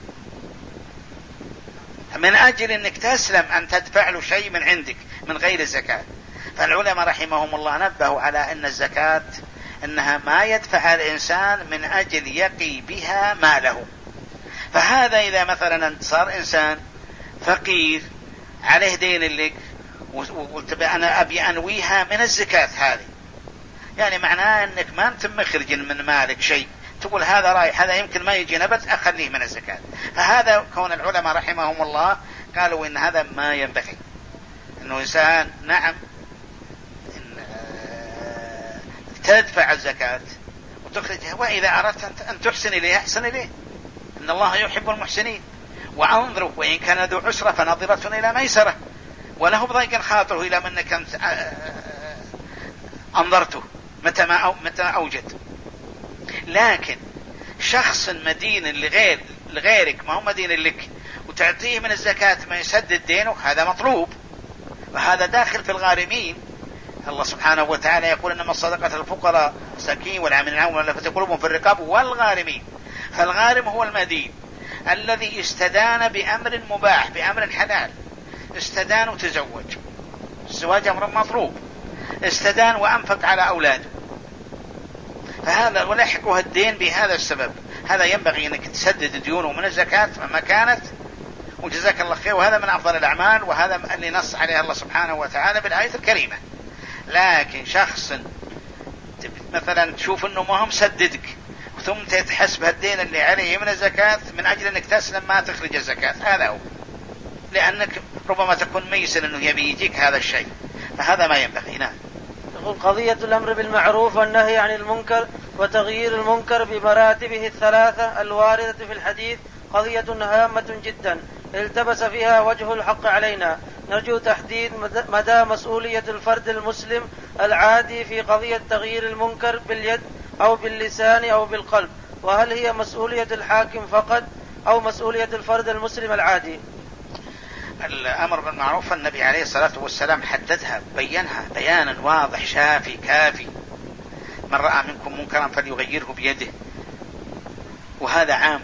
من أجل أنك تسلم أن تدفع له شيء من عندك من غير الزكاة. فالعلماء رحمهم الله نبهوا على أن الزكاة أنها ما يدفع الإنسان من أجل يقي بها ماله. فهذا إذا مثلا صار إنسان فقير عليه دين لك وقلت أنا أبي أنويها من الزكاة هذه، يعني معناه أنك ما أنت مخرج من مالك شيء، تقول هذا رايح هذا يمكن ما يجي نبت أخليه من الزكاة. فهذا كون العلماء رحمهم الله قالوا إن هذا ما ينبغي، إنه إنسان نعم إن تدفع الزكاة وتخرجها، وإذا أردت أن تحسن إليه أحسن إليه، إن الله يحب المحسنين، وأنظروا وإن كان ذو عسرة فنظرة إلى ميسرة، وله بضيق خاطره إلى منك أنت أنظرته متى ما أو متى أوجد. لكن شخص مدين لغير لغيرك ما هو مدين لك وتعطيه من الزكاة ما يسدد دينه، هذا مطلوب، وهذا داخل في الغارمين. الله سبحانه وتعالى يقول إنما الصدقة للفقراء والمساكين والعاملين عليها والمؤلفة قلوبهم في الرقاب والغارمين. فالغارم هو المدين الذي استدان بأمر مباح بأمر حلال، استدان وتزوج، الزواج أمر مطلوب، استدان وأنفق على أولاده، فهذا ولحقه الدين بهذا السبب. هذا ينبغي أنك تسدد ديونه من الزكاة مهما كانت، وجزاك الله خير، وهذا من أفضل الأعمال، وهذا اللي نص عليه الله سبحانه وتعالى بالآية الكريمة. لكن شخص مثلا تشوف أنه ما هم سددك ثم تتحسب الدين اللي عليه من الزكاة من أجل أنك تسلم ما تخرج الزكاة، هذا هو، لأنك ربما تكون ميسر أنه يبي يجيك هذا الشيء، فهذا ما ينبغي. نعم. يقول قضية الأمر بالمعروف والنهي عن المنكر وتغيير المنكر بمراتبه الثلاثة الواردة في الحديث قضية هامة جدا التبس فيها وجه الحق علينا. نرجو تحديد مدى مسؤولية الفرد المسلم العادي في قضية تغيير المنكر باليد أو باللسان أو بالقلب، وهل هي مسؤولية الحاكم فقط أو مسؤولية الفرد المسلم العادي؟ الأمر بالمعروف النبي عليه الصلاة والسلام حددها بينها بيانا واضح شافي كافي. من رأى منكم منكرا فليغيره بيده، وهذا عام،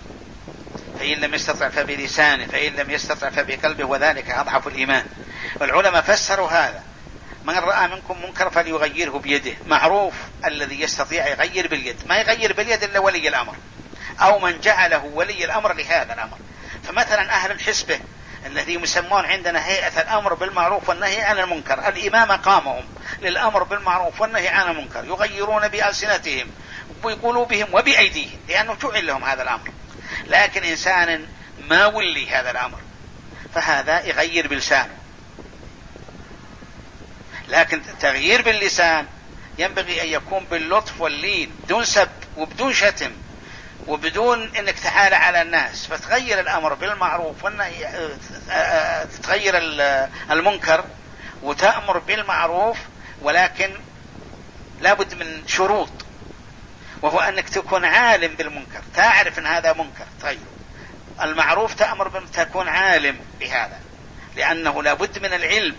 فإن لم يستطع فبلسانه، فإن لم يستطع فبقلبه، وذلك أضعف الإيمان. والعلماء فسروا هذا: من رأى منكم منكر فليغيره بيده. معروف الذي يستطيع يغير باليد، ما يغير باليد إلا ولي الأمر أو من جعله ولي الأمر لهذا الأمر. فمثلا أهل الحسبة الذي يسمون عندنا هيئة الأمر بالمعروف والنهي عن المنكر، الإمام قامهم للأمر بالمعروف والنهي عن المنكر، يغيرون بألسنتهم وبقلوبهم وبأيديهم، لأنه جعل لهم هذا الأمر. لكن إنسان ما ولي هذا الأمر فهذا يغير بلسانه. لكن التغيير باللسان ينبغي أن يكون باللطف واللين، بدون سب وبدون شتم وبدون انك تعالى على الناس، فتغير الامر بالمعروف والنهي، تغير المنكر وتأمر بالمعروف، ولكن لابد من شروط، وهو انك تكون عالم بالمنكر، تعرف ان هذا منكر. طيب المعروف تأمر بأن تكون عالم بهذا، لأنه لابد من العلم.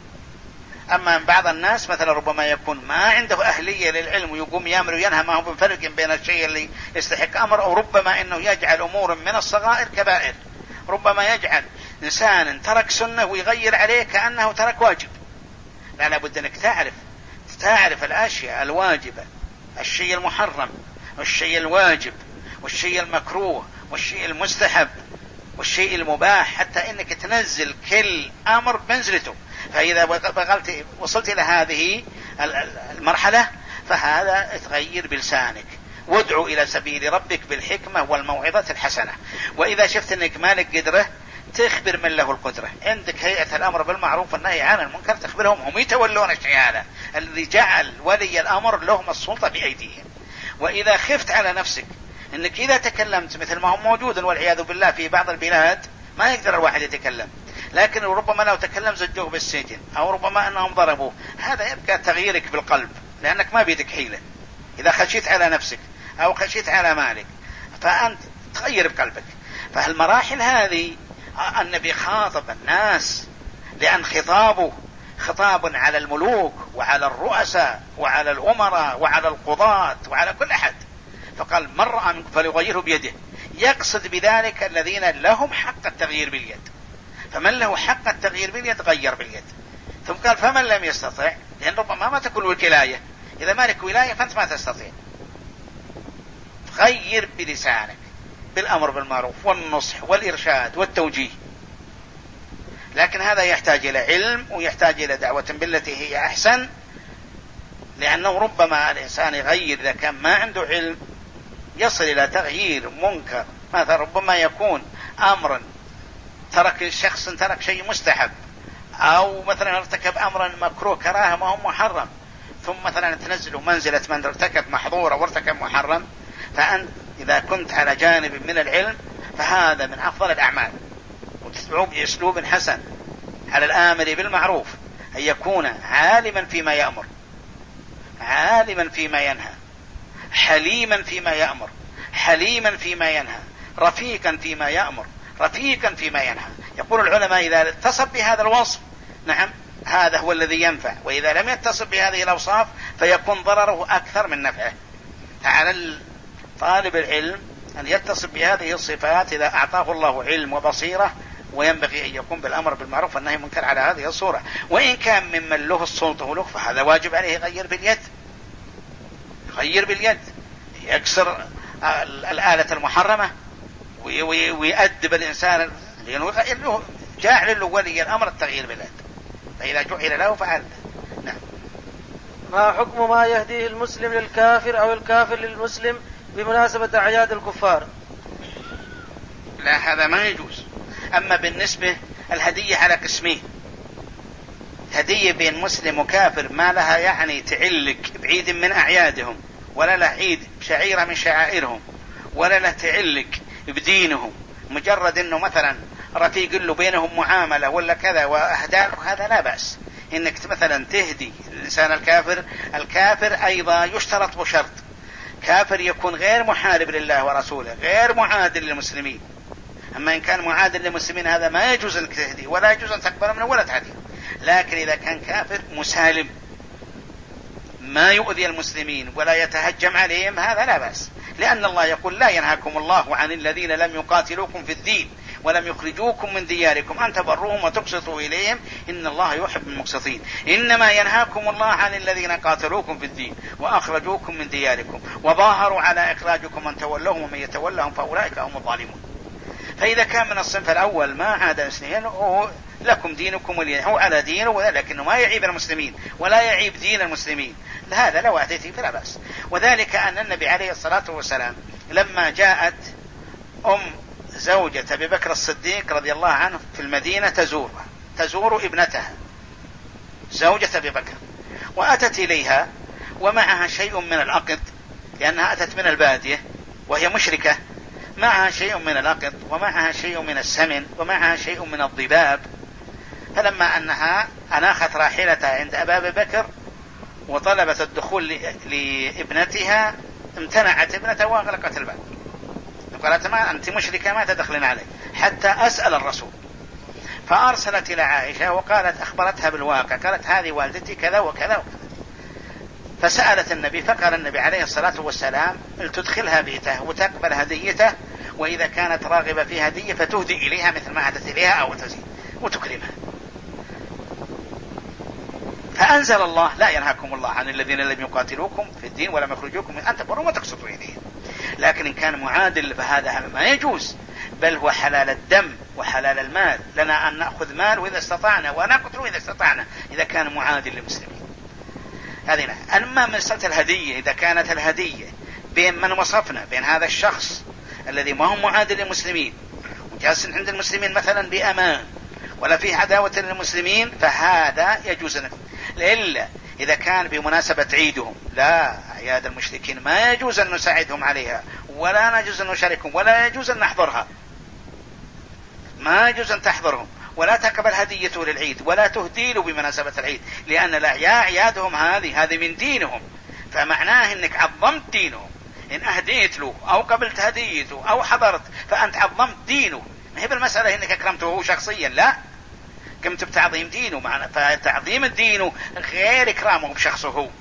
أما بعض الناس مثلا ربما يكون ما عنده أهلية للعلم ويقوم يأمر وينهى، ما هو بفرق بين الشيء اللي يستحق أمر، أو ربما أنه يجعل أمور من الصغائر كبائر، ربما يجعل إنسان ترك سنة ويغير عليه كأنه ترك واجب. لا، لابد أنك تعرف تعرف الأشياء الواجبة، الشيء المحرم والشيء الواجب والشيء المكروه والشيء المستحب والشيء المباح، حتى إنك تنزل كل أمر بمنزلته. فإذا بغلت وصلت إلى هذه المرحلة فهذا تغير بلسانك، وادعو إلى سبيل ربك بالحكمة والموعظة الحسنة. وإذا شفت أنك مالك قدرة تخبر من له القدرة. عندك هيئة الأمر بالمعروف والنهي عن المنكر، تخبرهم، هم يتولون الشيء هذا الذي جعل ولي الأمر لهم السلطة بأيديهم. وإذا خفت على نفسك أنك إذا تكلمت مثل ما هم موجود والعياذ بالله في بعض البلاد ما يقدر الواحد يتكلم، لكن ربما لو تكلم زجوه بالسجن، أو ربما أنهم ضربوه، هذا يبقى تغييرك بالقلب، لأنك ما بيدك حيلة. إذا خشيت على نفسك أو خشيت على مالك فأنت تغير بقلبك. فالمراحل هذه النبي خاطب الناس، لأن خطابه خطاب على الملوك وعلى الرؤساء وعلى الأمراء وعلى القضاة وعلى كل أحد. فقال من رأى منكم فليغيره بيده، يقصد بذلك الذين لهم حق التغيير باليد. فمن له حق التغيير باليد غير باليد. ثم قال فمن لم يستطع، لأن ربما ما تكون الولاية، إذا مالك ولاية فأنت ما تستطيع. غير بلسانك بالأمر بالمعروف والنصح والإرشاد والتوجيه، لكن هذا يحتاج إلى علم ويحتاج إلى دعوة بالتي هي أحسن، لأنه ربما الإنسان يغير إذا كان ما عنده علم يصل إلى تغيير منكر. مثلا ربما يكون أمرا ترك الشخص ترك شيء مستحب، أو مثلا ارتكب أمرا مكروه كراهة ما هو محرم، ثم مثلا تنزله منزلة من ارتكب محظور أو ارتكب محرم. فأنت إذا كنت على جانب من العلم فهذا من أفضل الأعمال، وتدعو بأسلوب حسن على الآمر بالمعروف، أن يكون عالما فيما يأمر، عالما فيما ينهى، حليما فيما يأمر، حليما فيما ينهى، رفيقا فيما يأمر، رفيقا فيما ينهى. يقول العلماء إذا اتصف بهذا الوصف نعم هذا هو الذي ينفع، وإذا لم يتصف بهذه الأوصاف فيكون ضرره أكثر من نفعه. فعلى طالب العلم أن يتصف بهذه الصفات إذا أعطاه الله علم وبصيرة، وينبغي أن يكون بالأمر بالمعروف والنهي عن المنكر على هذه الصورة. وإن كان ممن له السلطة وله فهذا واجب عليه يغير باليد، يغير باليد، يكسر الآلة المحرمة ويؤدب الإنسان، لأنه جاعل له ولي الأمر التغيير باليد، فإذا جعل له فعل. نعم. ما حكم ما يهديه المسلم للكافر أو الكافر للمسلم بمناسبة أعياد الكفار؟ لا، هذا ما يجوز. أما بالنسبة الهدية على قسمين: هدية بين مسلم وكافر ما لها يعني تعلق بعيد من أعيادهم، ولا له عيد شعيرة من شعائرهم، ولا له تعلق بدينهم، مجرد أنه مثلا رفيق له بينهم معاملة ولا كذا وأهداء، هذا لا بأس إنك مثلا تهدي الإنسان الكافر. الكافر أيضا يشترط بشرط: كافر يكون غير محارب لله ورسوله، غير معاد للمسلمين. أما إن كان معاد للمسلمين هذا ما يجوز أنك تهدي، ولا يجوز أن تقبل منه ولا تعدي. لكن إذا كان كافر مسالم ما يؤذي المسلمين ولا يتهجم عليهم هذا لا بأس، لأن الله يقول: لا ينهاكم الله عن الذين لم يقاتلوكم في الدين ولم يخرجوكم من دياركم أن تبروهم وتقسطوا إليهم إن الله يحب المقسطين. إنما ينهاكم الله عن الذين قاتلوكم في الدين وأخرجوكم من دياركم وظاهروا على إخراجكم أن تولوهم ومن يتولهم فأولئك هم الظالمون. فإذا كان من الصنف الأول ما عاد اثنين لكم دينكم ولي، هو على دينه لكنه ما يعيب المسلمين ولا يعيب دين المسلمين، هذا لو أتيتي فلا بأس. وذلك أن النبي عليه الصلاة والسلام لما جاءت أم زوجة أبي بكر الصديق رضي الله عنه في المدينة تزور تزور ابنتها زوجة أبي بكر، وأتت إليها ومعها شيء من العقد، لأنها أتت من البادية وهي مشركة، معها شيء من العقد ومعها شيء من السمن ومعها شيء من الضباب. فلما أنها أناخت راحلتها عند أبي بكر وطلبت الدخول لابنتها امتنعت ابنتها وأغلقت الباب، قالت: ما أنت مشركة ما تدخلين علي حتى أسأل الرسول. فأرسلت إلى عائشة وقالت أخبرتها بالواقع، قالت: هذه والدتي كذا وكذا وكذا. فسألت النبي فقال النبي عليه الصلاة والسلام: تدخلها بيته وتقبل هديته، وإذا كانت راغبة في هدية فتهدي إليها مثل ما أهدت إليها أو تزيد وتكرمها. فأنزل الله: لا ينهاكم الله عن الذين لم يقاتلوكم في الدين ولم يخرجوكم من أن تبروا وتقسطوا إليهم. لكن إن كان معادل فهذا ما يجوز، بل هو حلال الدم وحلال المال، لنا أن نأخذ مال وإذا استطعنا ونقتل إذا استطعنا إذا كان معادل للمسلمين. هذه. أما مسألة الهدية، إذا كانت الهدية بين من وصفنا، بين هذا الشخص الذي ما هو معادل للمسلمين وجالس عند المسلمين مثلا بأمان ولا فيه عداوة للمسلمين، فهذا يجوز نفسه. إلا إذا كان بمناسبة عيدهم، لا، أعياد المشركين ما يجوز أن نساعدهم عليها ولا نجوز أن نشاركهم ولا يجوز أن نحضرها، ما يجوز أن تحضرهم ولا تقبل هديته للعيد ولا تهدي له بمناسبة العيد، لأن أعيادهم هذه هذه من دينهم، فمعناه أنك عظمت دينهم. إن أهديت له أو قبلت هديته أو حضرت فأنت عظمت دينه، ما هي بالمسألة أنك أكرمته شخصيا، لا، قمت بتعظيم دينه، معنا فتعظيم الدين غير إكرامه بشخصه هو،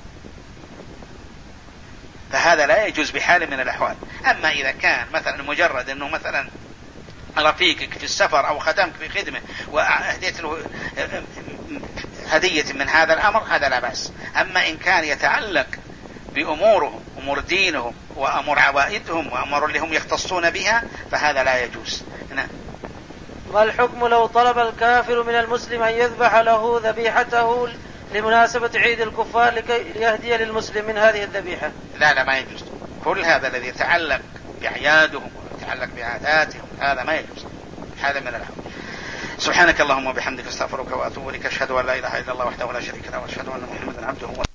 فهذا لا يجوز بحال من الأحوال. أما إذا كان مثلا مجرد أنه مثلا رفيقك في السفر أو خدمك في خدمة وأهديت له هدية من هذا الأمر هذا لا بأس. أما إن كان يتعلق بأمورهم أمور دينهم وأمور عوائدهم وأمور اللي هم يختصون بها فهذا لا يجوز. نعم. ما الحكم لو طلب الكافر من المسلم أن يذبح له ذبيحته لمناسبة عيد الكفار لكي يهدي للمسلم من هذه الذبيحة؟ لا لا ما يجوز. كل هذا الذي يتعلق بأعيادهم ويتعلق بعاداتهم هذا ما يجوز، هذا من الأمر. سبحانك اللهم وبحمدك استغفرك وأتوب إليك، أشهد أن لا إله إلا الله وحده لا شريك له وأشهد أن محمدا عبده